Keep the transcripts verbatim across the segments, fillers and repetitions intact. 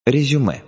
Резюме.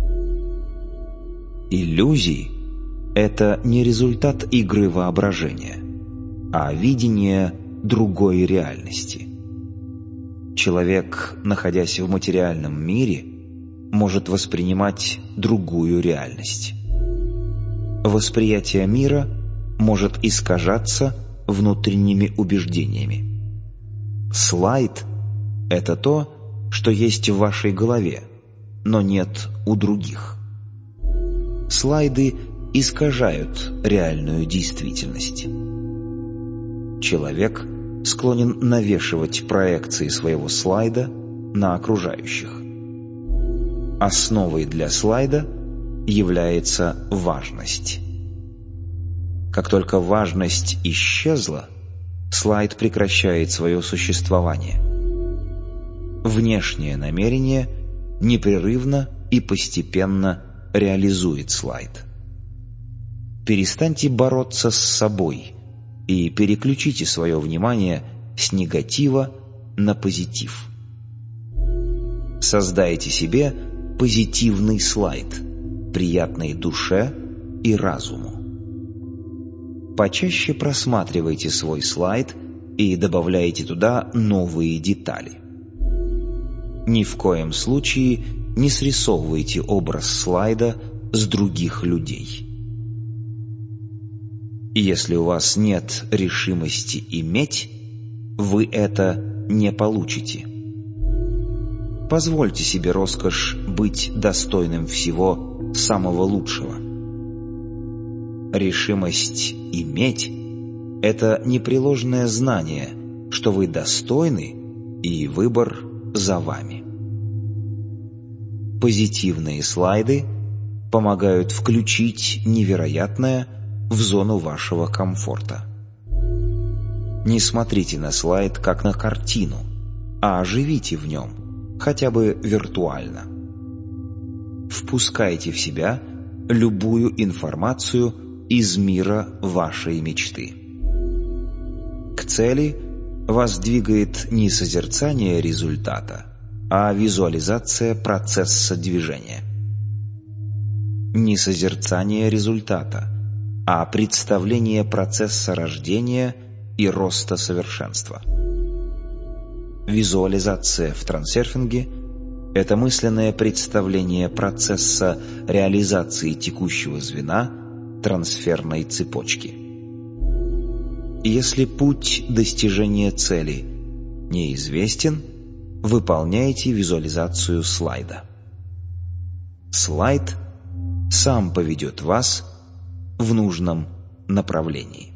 Иллюзии – это не результат игры воображения, а видение другой реальности. Человек, находясь в материальном мире, может воспринимать другую реальность. Восприятие мира может искажаться внутренними убеждениями. Слайд – это то, что есть в вашей голове, но нет у других. Слайды искажают реальную действительность. Человек склонен навешивать проекции своего слайда на окружающих. Основой для слайда является важность. Как только важность исчезла, слайд прекращает свое существование. Внешнее намерение непрерывно и постепенно реализует слайд. Перестаньте бороться с собой и переключите свое внимание с негатива на позитив. Создайте себе позитивный слайд, приятный душе и разуму. Почаще просматривайте свой слайд и добавляйте туда новые детали. Ни в коем случае не срисовывайте образ слайда с других людей. Если у вас нет решимости иметь, вы это не получите. Позвольте себе роскошь быть достойным всего самого лучшего. Решимость иметь – это непреложное знание, что вы достойны, и выбор за вами. Позитивные слайды помогают включить невероятное в зону вашего комфорта. Не смотрите на слайд как на картину, а живите в нем, хотя бы виртуально. Впускайте в себя любую информацию из мира вашей мечты. К цели вас двигает не созерцание результата, а визуализация процесса движения. Не созерцание результата, а представление процесса рождения и роста совершенства. Визуализация в трансерфинге – это мысленное представление процесса реализации текущего звена трансферной цепочки. Если путь достижения цели неизвестен, выполняйте визуализацию слайда. Слайд сам поведет вас в нужном направлении.